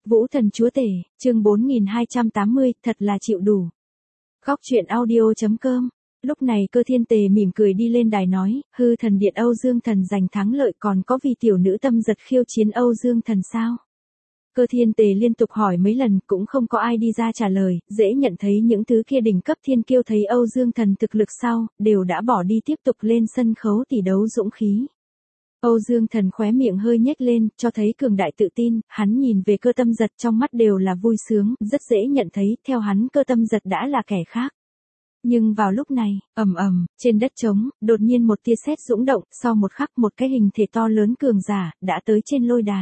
Vũ Thần Chúa Tể, chương 4280, thật là chịu đủ. Góc truyện audio.com. Lúc này Cơ Thiên Tề mỉm cười đi lên đài nói, hư thần điện Âu Dương Thần giành thắng lợi, còn có vì tiểu nữ tâm giật khiêu chiến Âu Dương Thần sao? Cơ Thiên Tề liên tục hỏi mấy lần cũng không có ai đi ra trả lời, dễ nhận thấy những thứ kia đỉnh cấp thiên kiêu thấy Âu Dương Thần thực lực sau, đều đã bỏ đi tiếp tục lên sân khấu tỷ đấu dũng khí. Âu Dương Thần khóe miệng hơi nhếch lên, cho thấy cường đại tự tin, hắn nhìn về Cơ Tâm Giật trong mắt đều là vui sướng, rất dễ nhận thấy, theo hắn Cơ Tâm Giật đã là kẻ khác. Nhưng vào lúc này, ầm ầm, trên đất trống, đột nhiên một tia sét dũng động, sau một khắc một cái hình thể to lớn cường giả, đã tới trên lôi đài.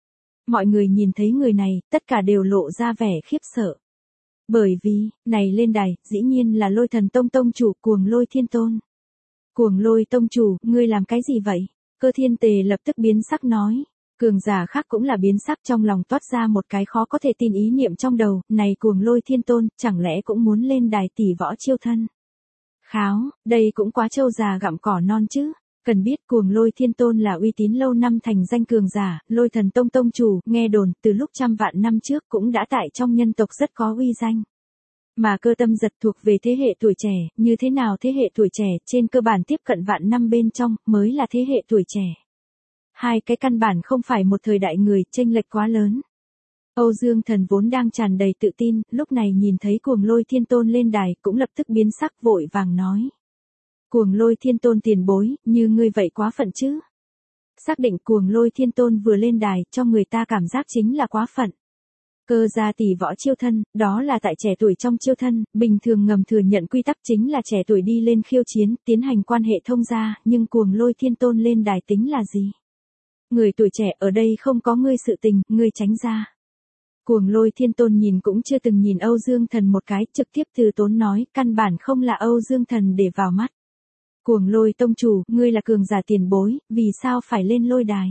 Mọi người nhìn thấy người này, tất cả đều lộ ra vẻ khiếp sợ. Bởi vì, này lên đài, dĩ nhiên là Lôi Thần Tông tông chủ Cuồng Lôi Thiên Tôn. Cuồng Lôi tông chủ, ngươi làm cái gì vậy? Cơ Thiên Tề lập tức biến sắc nói. Cường giả khác cũng là biến sắc, trong lòng toát ra một cái khó có thể tin ý niệm trong đầu, này Cuồng Lôi Thiên Tôn, chẳng lẽ cũng muốn lên đài tỷ võ chiêu thân? Kháo, đây cũng quá trâu già gặm cỏ non chứ. Cần biết Cuồng Lôi Thiên Tôn là uy tín lâu năm thành danh cường giả, Lôi Thần Tông tông chủ, nghe đồn, từ lúc trăm vạn năm trước cũng đã tại trong nhân tộc rất có uy danh. Mà Cơ Tâm Giật thuộc về thế hệ tuổi trẻ, như thế nào thế hệ tuổi trẻ, trên cơ bản tiếp cận vạn năm bên trong, mới là thế hệ tuổi trẻ. Hai cái căn bản không phải một thời đại người, chênh lệch quá lớn. Âu Dương Thần vốn đang tràn đầy tự tin, lúc này nhìn thấy Cuồng Lôi Thiên Tôn lên đài, cũng lập tức biến sắc vội vàng nói. Cuồng Lôi Thiên Tôn tiền bối, như ngươi vậy quá phận chứ. Xác định Cuồng Lôi Thiên Tôn vừa lên đài, cho người ta cảm giác chính là quá phận. Cơ gia tỷ võ chiêu thân, đó là tại trẻ tuổi trong chiêu thân, bình thường ngầm thừa nhận quy tắc chính là trẻ tuổi đi lên khiêu chiến, tiến hành quan hệ thông gia, nhưng Cuồng Lôi Thiên Tôn lên đài tính là gì? Người tuổi trẻ ở đây không có ngươi sự tình, ngươi tránh ra. Cuồng Lôi Thiên Tôn nhìn cũng chưa từng nhìn Âu Dương Thần một cái, trực tiếp từ tốn nói, căn bản không là Âu Dương Thần để vào mắt. Cuồng Lôi tông chủ, ngươi là cường giả tiền bối, vì sao phải lên lôi đài?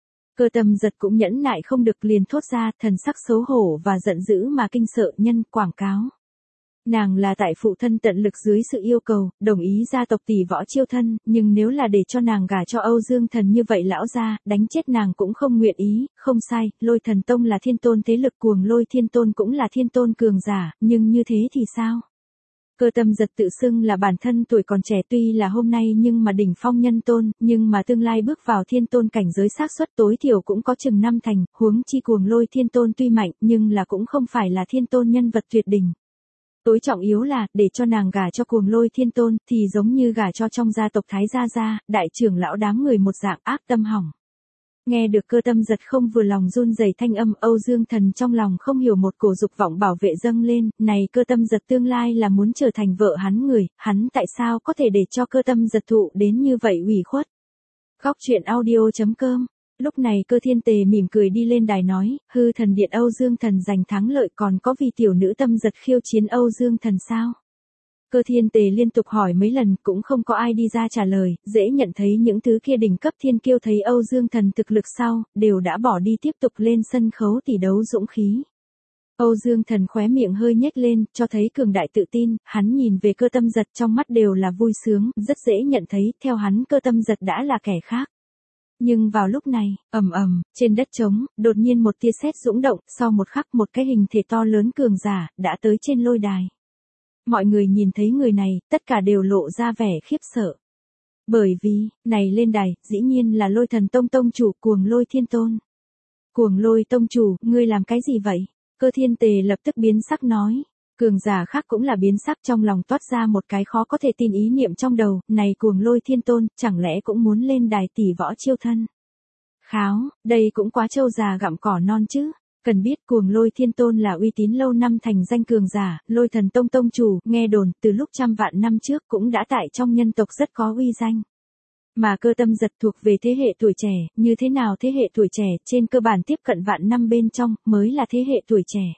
Cơ Tâm Giật cũng nhẫn nại không được liền thốt ra, thần sắc xấu hổ và giận dữ mà kinh sợ nhân quảng cáo. Nàng là tại phụ thân tận lực dưới sự yêu cầu, đồng ý gia tộc tỷ võ chiêu thân, nhưng nếu là để cho nàng gả cho Âu Dương Thần như vậy lão gia, đánh chết nàng cũng không nguyện ý, không sai, Lôi Thần Tông là thiên tôn thế lực, Cuồng Lôi Thiên Tôn cũng là thiên tôn cường giả, nhưng như thế thì sao? Cơ Tâm Giật tự xưng là bản thân tuổi còn trẻ tuy là hôm nay nhưng mà đỉnh phong nhân tôn, nhưng mà tương lai bước vào thiên tôn cảnh giới xác suất tối thiểu cũng có chừng 5 thành, huống chi Cuồng Lôi Thiên Tôn tuy mạnh nhưng là cũng không phải là thiên tôn nhân vật tuyệt đỉnh. Tối trọng yếu là, để cho nàng gả cho Cuồng Lôi Thiên Tôn thì giống như gả cho trong gia tộc Thái gia, đại trưởng lão đám người một dạng ác tâm hỏng. Nghe được Cơ Tâm Giật không vừa lòng run rẩy thanh âm, Âu Dương Thần trong lòng không hiểu một cổ dục vọng bảo vệ dâng lên, này Cơ Tâm Giật tương lai là muốn trở thành vợ hắn người, hắn tại sao có thể để cho Cơ Tâm Giật thụ đến như vậy ủy khuất. Góc truyện audio.com. Lúc này Cơ Thiên Tề mỉm cười đi lên đài nói, hư thần điện Âu Dương Thần giành thắng lợi, còn có vì tiểu nữ tâm giật khiêu chiến Âu Dương Thần sao? Cơ Thiên Tề liên tục hỏi mấy lần cũng không có ai đi ra trả lời, dễ nhận thấy những thứ kia đỉnh cấp thiên kiêu thấy Âu Dương Thần thực lực sau, đều đã bỏ đi tiếp tục lên sân khấu tỷ đấu dũng khí. Âu Dương Thần khóe miệng hơi nhếch lên, cho thấy cường đại tự tin, hắn nhìn về Cơ Tâm Giật trong mắt đều là vui sướng, rất dễ nhận thấy, theo hắn Cơ Tâm Giật đã là kẻ khác. Nhưng vào lúc này, ầm ầm, trên đất trống, đột nhiên một tia sét dũng động, sau một khắc một cái hình thể to lớn cường giả, đã tới trên lôi đài. Mọi người nhìn thấy người này, tất cả đều lộ ra vẻ khiếp sợ. Bởi vì, này lên đài, dĩ nhiên là Lôi Thần Tông tông chủ Cuồng Lôi Thiên Tôn. Cuồng Lôi tông chủ, ngươi làm cái gì vậy? Cơ Thiên Tề lập tức biến sắc nói. Cường giả khác cũng là biến sắc, trong lòng toát ra một cái khó có thể tin ý niệm trong đầu, này Cuồng Lôi Thiên Tôn, chẳng lẽ cũng muốn lên đài tỷ võ chiêu thân? Kháo, đây cũng quá trâu già gặm cỏ non chứ. Cần biết Cuồng Lôi Thiên Tôn là uy tín lâu năm thành danh cường giả, Lôi Thần Tông tông chủ, nghe đồn, từ lúc trăm vạn năm trước cũng đã tại trong nhân tộc rất có uy danh. Mà Cơ Tâm Giật thuộc về thế hệ tuổi trẻ, như thế nào thế hệ tuổi trẻ, trên cơ bản tiếp cận vạn năm bên trong, mới là thế hệ tuổi trẻ.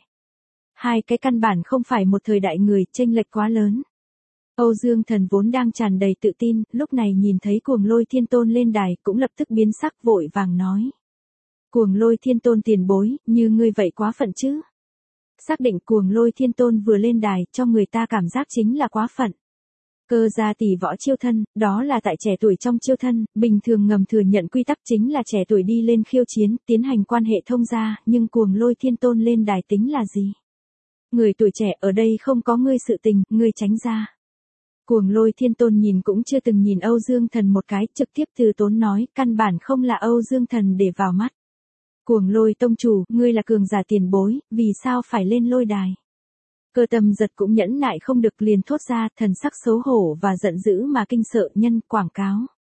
Hai cái căn bản không phải một thời đại người, chênh lệch quá lớn. Âu Dương Thần vốn đang tràn đầy tự tin, lúc này nhìn thấy Cuồng Lôi Thiên Tôn lên đài, cũng lập tức biến sắc vội vàng nói. Cuồng Lôi Thiên Tôn tiền bối, như ngươi vậy quá phận chứ. Xác định Cuồng Lôi Thiên Tôn vừa lên đài, cho người ta cảm giác chính là quá phận. Cơ gia tỷ võ chiêu thân, đó là tại trẻ tuổi trong chiêu thân, bình thường ngầm thừa nhận quy tắc chính là trẻ tuổi đi lên khiêu chiến, tiến hành quan hệ thông gia, nhưng Cuồng Lôi Thiên Tôn lên đài tính là gì? Người tuổi trẻ ở đây không có ngươi sự tình, ngươi tránh ra. Cuồng Lôi Thiên Tôn nhìn cũng chưa từng nhìn Âu Dương Thần một cái, trực tiếp từ tốn nói, căn bản không là Âu Dương Thần để vào mắt. Cuồng Lôi tông chủ, ngươi là cường giả tiền bối, vì sao phải lên lôi đài? Cơ Tâm Giật cũng nhẫn nại không được liền thốt ra, thần sắc xấu hổ và giận dữ mà kinh sợ nhân quảng cáo.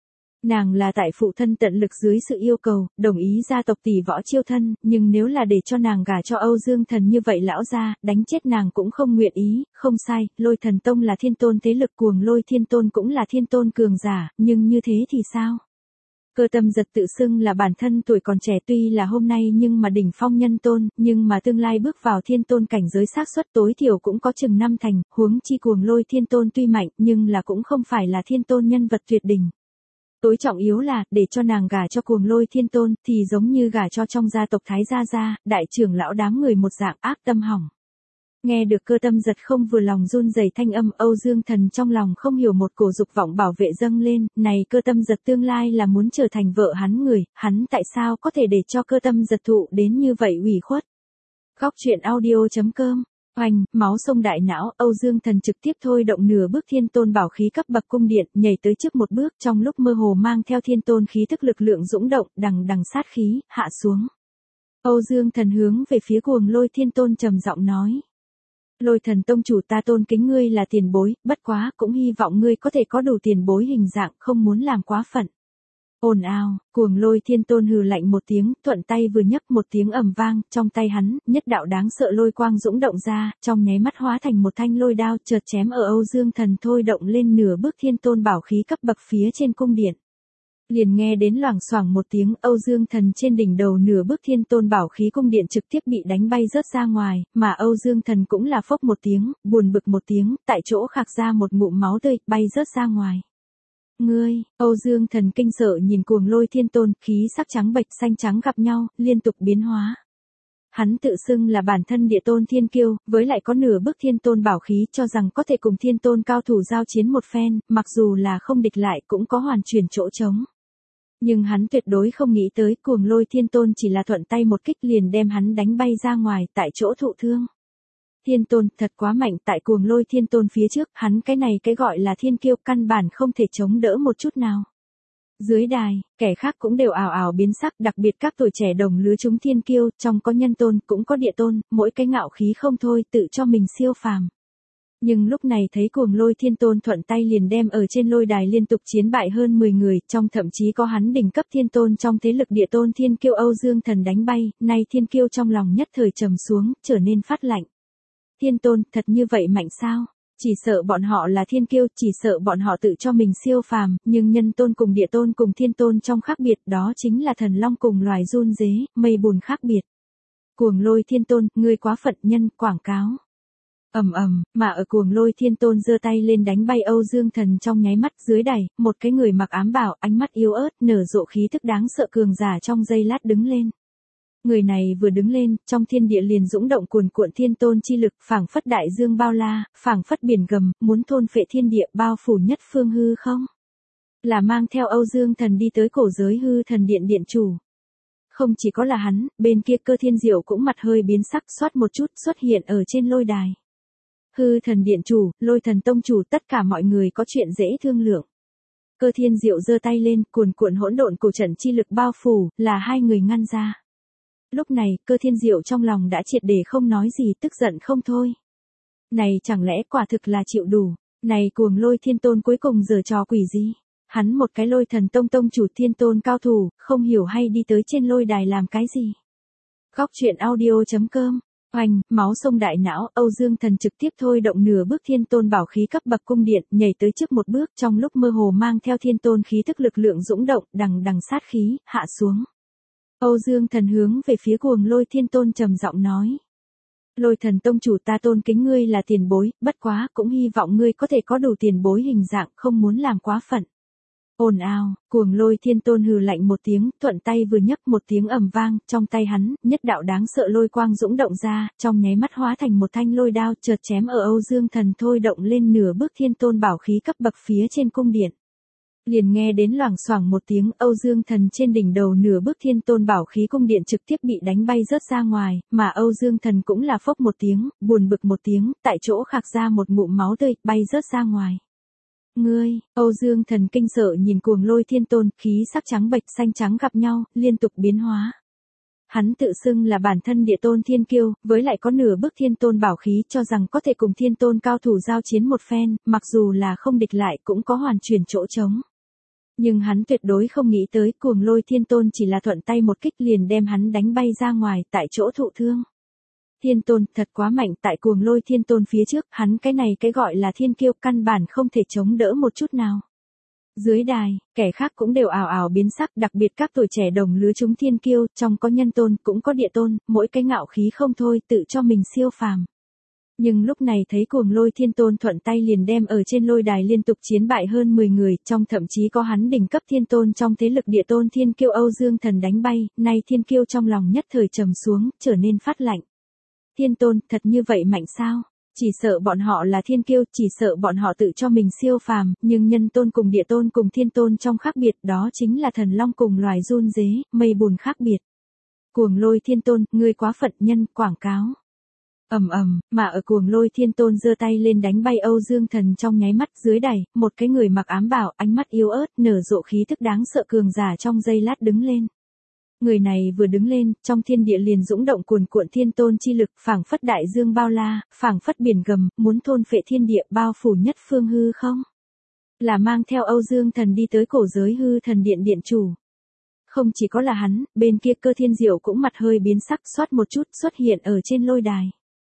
Nàng là tại phụ thân tận lực dưới sự yêu cầu, đồng ý gia tộc tỷ võ chiêu thân, nhưng nếu là để cho nàng gả cho Âu Dương Thần như vậy lão gia, đánh chết nàng cũng không nguyện ý, không sai, Lôi Thần Tông là thiên tôn thế lực, Cuồng Lôi Thiên Tôn cũng là thiên tôn cường giả, nhưng như thế thì sao? Cơ Tâm Giật tự xưng là bản thân tuổi còn trẻ tuy là hôm nay nhưng mà đỉnh phong nhân tôn, nhưng mà tương lai bước vào thiên tôn cảnh giới xác suất tối thiểu cũng có chừng 5 thành, huống chi Cuồng Lôi Thiên Tôn tuy mạnh nhưng là cũng không phải là thiên tôn nhân vật tuyệt đỉnh. Tối trọng yếu là, để cho nàng gả cho Cuồng Lôi Thiên Tôn, thì giống như gả cho trong gia tộc Thái gia, đại trưởng lão đám người một dạng ác tâm hỏng. Nghe được Cơ Tâm Giật không vừa lòng run rẩy thanh âm, Âu Dương Thần trong lòng không hiểu một cổ dục vọng bảo vệ dâng lên, này Cơ Tâm Giật tương lai là muốn trở thành vợ hắn người, hắn tại sao có thể để cho Cơ Tâm Giật thụ đến như vậy ủy khuất. Góc truyện audio.com. Oanh, máu sông đại não, Âu Dương Thần trực tiếp thôi động nửa bước thiên tôn bảo khí cấp bậc cung điện, nhảy tới trước một bước, trong lúc mơ hồ mang theo thiên tôn khí tức lực lượng dũng động, đằng đằng sát khí, hạ xuống. Âu Dương Thần hướng về phía Cuồng Lôi Thiên Tôn trầm giọng nói. Lôi Thần Tông chủ, ta tôn kính ngươi là tiền bối, bất quá cũng hy vọng ngươi có thể có đủ tiền bối hình dạng, không muốn làm quá phận. Ồn ào, Cuồng Lôi Thiên Tôn hừ lạnh một tiếng, thuận tay vừa nhấc một tiếng ầm vang, trong tay hắn, nhất đạo đáng sợ lôi quang dũng động ra, trong nháy mắt hóa thành một thanh lôi đao, chợt chém ở Âu Dương Thần thôi động lên nửa bước thiên tôn bảo khí cấp bậc phía trên cung điện. Liền nghe đến loảng xoảng một tiếng, Âu Dương Thần trên đỉnh đầu nửa bước thiên tôn bảo khí cung điện trực tiếp bị đánh bay rớt ra ngoài, mà Âu Dương Thần cũng là phốc một tiếng, buồn bực một tiếng, tại chỗ khạc ra một ngụm máu tươi, bay rớt ra ngoài. Ngươi, Âu Dương Thần kinh sợ nhìn Cuồng Lôi Thiên Tôn, khí sắc trắng bệch xanh trắng gặp nhau, liên tục biến hóa. Hắn tự xưng là bản thân địa tôn thiên kiêu, với lại có nửa bước thiên tôn bảo khí, cho rằng có thể cùng thiên tôn cao thủ giao chiến một phen, mặc dù là không địch lại cũng có hoàn chuyển chỗ trống. Nhưng hắn tuyệt đối không nghĩ tới Cuồng Lôi Thiên Tôn chỉ là thuận tay một kích liền đem hắn đánh bay ra ngoài, tại chỗ thụ thương. Thiên Tôn thật quá mạnh, tại Cuồng Lôi Thiên Tôn phía trước, hắn cái này cái gọi là thiên kiêu căn bản không thể chống đỡ một chút nào. Dưới đài, kẻ khác cũng đều ảo ảo biến sắc, đặc biệt các tuổi trẻ đồng lứa chúng thiên kiêu, trong có nhân tôn, cũng có địa tôn, mỗi cái ngạo khí không thôi, tự cho mình siêu phàm. Nhưng lúc này thấy Cuồng Lôi Thiên Tôn thuận tay liền đem ở trên lôi đài liên tục chiến bại hơn 10 người, trong thậm chí có hắn đỉnh cấp thiên tôn trong thế lực địa tôn thiên kiêu Âu Dương Thần đánh bay, nay thiên kiêu trong lòng nhất thời trầm xuống, trở nên phát lạnh. Thiên tôn, thật như vậy mạnh sao? Chỉ sợ bọn họ là thiên kiêu, chỉ sợ bọn họ tự cho mình siêu phàm, nhưng nhân tôn cùng địa tôn cùng thiên tôn trong khác biệt, đó chính là thần long cùng loài run dế, mây bùn khác biệt. Cuồng Lôi Thiên Tôn, ngươi quá phận nhân, quảng cáo. Mà ở Cuồng Lôi Thiên Tôn giơ tay lên đánh bay Âu Dương Thần trong nháy mắt, dưới đài, một cái người mặc ám bào, ánh mắt yếu ớt, nở rộ khí tức đáng sợ cường giả trong giây lát đứng lên. Người này vừa đứng lên, trong thiên địa liền dũng động cuồn cuộn thiên tôn chi lực, phảng phất đại dương bao la, phảng phất biển gầm, muốn thôn phệ thiên địa, bao phủ nhất phương hư không? Là mang theo Âu Dương Thần đi tới cổ giới hư thần điện điện chủ. Không chỉ có là hắn, bên kia Cơ Thiên Diệu cũng mặt hơi biến sắc, xoát một chút xuất hiện ở trên lôi đài. Hư thần điện chủ, Lôi Thần Tông chủ, tất cả mọi người có chuyện dễ thương lượng. Cơ Thiên Diệu giơ tay lên, cuồn cuộn hỗn độn cổ trận chi lực bao phủ, là hai người ngăn ra. Lúc này, Cơ Thiên Diệu trong lòng đã triệt để không nói gì, tức giận không thôi. Này chẳng lẽ quả thực là chịu đủ, này Cuồng Lôi Thiên Tôn cuối cùng giở trò quỷ gì? Hắn một cái Lôi Thần Tông tông chủ thiên tôn cao thủ, không hiểu hay đi tới trên lôi đài làm cái gì. Góc truyện audio.com. Oanh, máu sông đại não, Âu Dương Thần trực tiếp thôi động nửa bước thiên tôn bảo khí cấp bậc cung điện, nhảy tới trước một bước, trong lúc mơ hồ mang theo thiên tôn khí tức lực lượng dũng động, đằng đằng sát khí, hạ xuống. Âu Dương Thần hướng về phía Cuồng Lôi Thiên Tôn trầm giọng nói. Lôi Thần Tông chủ, ta tôn kính ngươi là tiền bối, bất quá cũng hy vọng ngươi có thể có đủ tiền bối hình dạng, không muốn làm quá phận. Ồn ào, Cuồng Lôi Thiên Tôn hừ lạnh một tiếng, thuận tay vừa nhấc một tiếng ầm vang, trong tay hắn, nhất đạo đáng sợ lôi quang dũng động ra, trong nháy mắt hóa thành một thanh lôi đao, chợt chém ở Âu Dương Thần thôi động lên nửa bước Thiên Tôn bảo khí cấp bậc phía trên cung điện. Liền nghe đến loảng xoảng một tiếng, Âu Dương Thần trên đỉnh đầu nửa bước Thiên Tôn bảo khí cung điện trực tiếp bị đánh bay rớt ra ngoài, mà Âu Dương Thần cũng là phốc một tiếng, buồn bực một tiếng, tại chỗ khạc ra một ngụm máu tươi, bay rớt ra ngoài. Ngươi, Âu Dương Thần kinh sợ nhìn Cuồng Lôi Thiên Tôn, khí sắc trắng bệch xanh trắng gặp nhau, liên tục biến hóa. Hắn tự xưng là bản thân địa tôn thiên kiêu, với lại có nửa bước Thiên Tôn bảo khí, cho rằng có thể cùng Thiên Tôn cao thủ giao chiến một phen, mặc dù là không địch lại cũng có hoàn chuyển chỗ trống. Nhưng hắn tuyệt đối không nghĩ tới Cuồng Lôi Thiên Tôn chỉ là thuận tay một kích liền đem hắn đánh bay ra ngoài, tại chỗ thụ thương. Thiên Tôn thật quá mạnh, tại Cuồng Lôi Thiên Tôn phía trước, hắn cái này cái gọi là thiên kiêu căn bản không thể chống đỡ một chút nào. Dưới đài, kẻ khác cũng đều ào ào biến sắc, đặc biệt các tuổi trẻ đồng lứa chúng thiên kiêu, trong có nhân tôn, cũng có địa tôn, mỗi cái ngạo khí không thôi, tự cho mình siêu phàm. Nhưng lúc này thấy Cuồng Lôi Thiên Tôn thuận tay liền đem ở trên lôi đài liên tục chiến bại hơn 10 người, trong thậm chí có hắn đỉnh cấp thiên tôn trong thế lực địa tôn thiên kiêu Âu Dương Thần đánh bay, nay thiên kiêu trong lòng nhất thời trầm xuống, trở nên phát lạnh. Thiên Tôn, thật như vậy mạnh sao? Chỉ sợ bọn họ là thiên kiêu, chỉ sợ bọn họ tự cho mình siêu phàm, nhưng nhân tôn cùng địa tôn cùng thiên tôn trong khác biệt, đó chính là thần long cùng loài run dế, mây bùn khác biệt. Cuồng Lôi Thiên Tôn, ngươi quá phận nhân, quảng cáo. Mà ở Cuồng Lôi Thiên Tôn giơ tay lên đánh bay Âu Dương Thần trong nháy mắt, dưới đài, một cái người mặc ám bào, ánh mắt yếu ớt, nở rộ khí thức đáng sợ cường giả trong giây lát đứng lên. Người này vừa đứng lên, trong thiên địa liền dũng động cuồn cuộn Thiên Tôn chi lực, phảng phất đại dương bao la, phảng phất biển gầm, muốn thôn phệ thiên địa, bao phủ nhất phương hư không. Là mang theo Âu Dương Thần đi tới cổ giới hư thần điện điện chủ. Không chỉ có là hắn, bên kia Cơ Thiên Diệu cũng mặt hơi biến sắc, xoát một chút, xuất hiện ở trên lôi đài.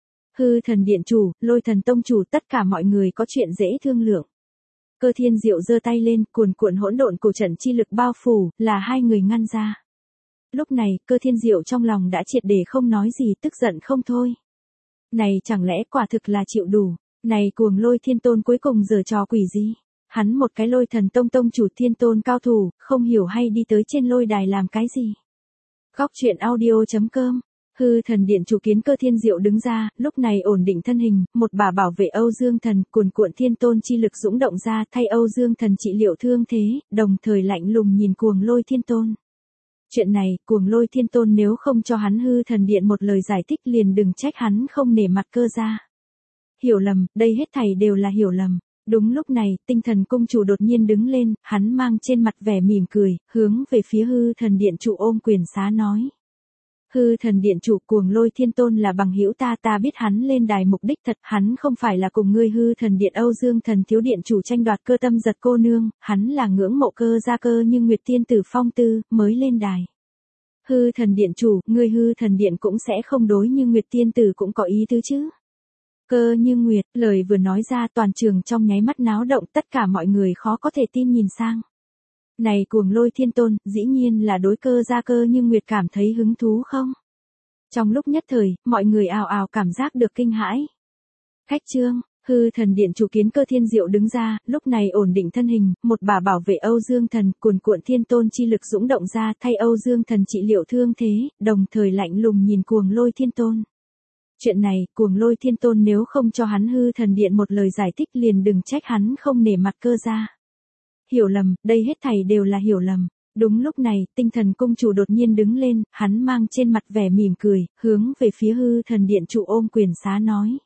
Hư thần điện chủ, Lôi Thần tông chủ, tất cả mọi người có chuyện dễ thương lượng. Cơ Thiên Diệu giơ tay lên, cuồn cuộn hỗn độn cổ trận chi lực bao phủ, là hai người ngăn ra. Lúc này, Cơ Thiên Diệu trong lòng đã triệt để không nói gì, tức giận không thôi. Này chẳng lẽ quả thực là chịu đủ, này Cuồng Lôi Thiên Tôn cuối cùng giở trò quỷ gì? Hắn một cái Lôi Thần tông tông chủ Thiên Tôn cao thủ, không hiểu hay đi tới trên lôi đài làm cái gì? Góc truyện audio.com. Hư thần điện chủ kiến Cơ Thiên Diệu đứng ra, lúc này ổn định thân hình, một bà bảo vệ Âu Dương Thần, cuồn cuộn Thiên Tôn chi lực dũng động ra, thay Âu Dương Thần trị liệu thương thế, đồng thời lạnh lùng nhìn Cuồng Lôi Thiên Tôn. Chuyện này, Cuồng Lôi Thiên Tôn nếu không cho hắn hư thần điện một lời giải thích liền đừng trách hắn không nể mặt cơ ra. Hiểu lầm, đây hết thảy đều là hiểu lầm. Đúng lúc này, Tinh Thần cung chủ đột nhiên đứng lên, hắn mang trên mặt vẻ mỉm cười, hướng về phía hư thần điện chủ ôm quyền xá nói. Hư thần điện chủ, Cuồng Lôi Thiên Tôn là bằng hữu ta biết hắn lên đài mục đích thật, hắn không phải là cùng ngươi hư thần điện Âu Dương Thần thiếu điện chủ tranh đoạt Cơ Tâm Giật cô nương, hắn là ngưỡng mộ Cơ gia Cơ như Nguyệt tiên tử phong tư, mới lên đài. Hư thần điện chủ, ngươi hư thần điện cũng sẽ không đối như Nguyệt tiên tử cũng có ý tứ chứ. Cơ như Nguyệt, lời vừa nói ra toàn trường trong nháy mắt náo động, tất cả mọi người khó có thể tin nhìn sang. Này Cuồng Lôi Thiên Tôn, dĩ nhiên là đối Cơ gia Cơ như Nguyệt cảm thấy hứng thú không? Trong lúc nhất thời, mọi người ào ào cảm giác được kinh hãi. Khách trương, hư thần điện chủ kiến Cơ Thiên Diệu đứng ra, lúc này ổn định thân hình, một bà bảo vệ Âu Dương Thần, cuồn cuộn Thiên Tôn chi lực dũng động ra, thay Âu Dương Thần trị liệu thương thế, đồng thời lạnh lùng nhìn Cuồng Lôi Thiên Tôn. Chuyện này, Cuồng Lôi Thiên Tôn nếu không cho hắn hư thần điện một lời giải thích liền đừng trách hắn không nể mặt cơ ra. Hiểu lầm, đây hết thảy đều là hiểu lầm. Đúng lúc này, Tinh Thần cung chủ đột nhiên đứng lên, hắn mang trên mặt vẻ mỉm cười, hướng về phía hư thần điện chủ ôm quyền xá nói.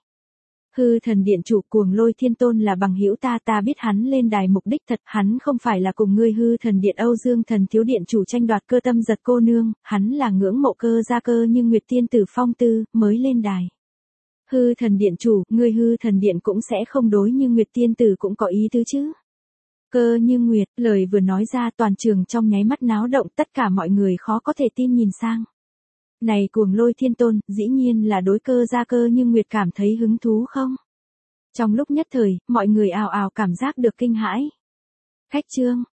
Hư thần điện chủ, Cuồng Lôi Thiên Tôn là bằng hữu ta biết hắn lên đài mục đích thật, hắn không phải là cùng ngươi hư thần điện Âu Dương Thần thiếu điện chủ tranh đoạt Cơ Tâm Giật cô nương, hắn là ngưỡng mộ Cơ gia Cơ như Nguyệt tiên tử phong tư, mới lên đài. Hư thần điện chủ, ngươi hư thần điện cũng sẽ không đối như Nguyệt tiên tử cũng có ý tứ chứ. Cơ như Nguyệt, lời vừa nói ra toàn trường trong nháy mắt náo động, tất cả mọi người khó có thể tin nhìn sang. Này Cuồng Lôi Thiên Tôn, dĩ nhiên là đối Cơ gia Cơ như Nguyệt cảm thấy hứng thú không? Trong lúc nhất thời, mọi người ào ào cảm giác được kinh hãi. Khách trương,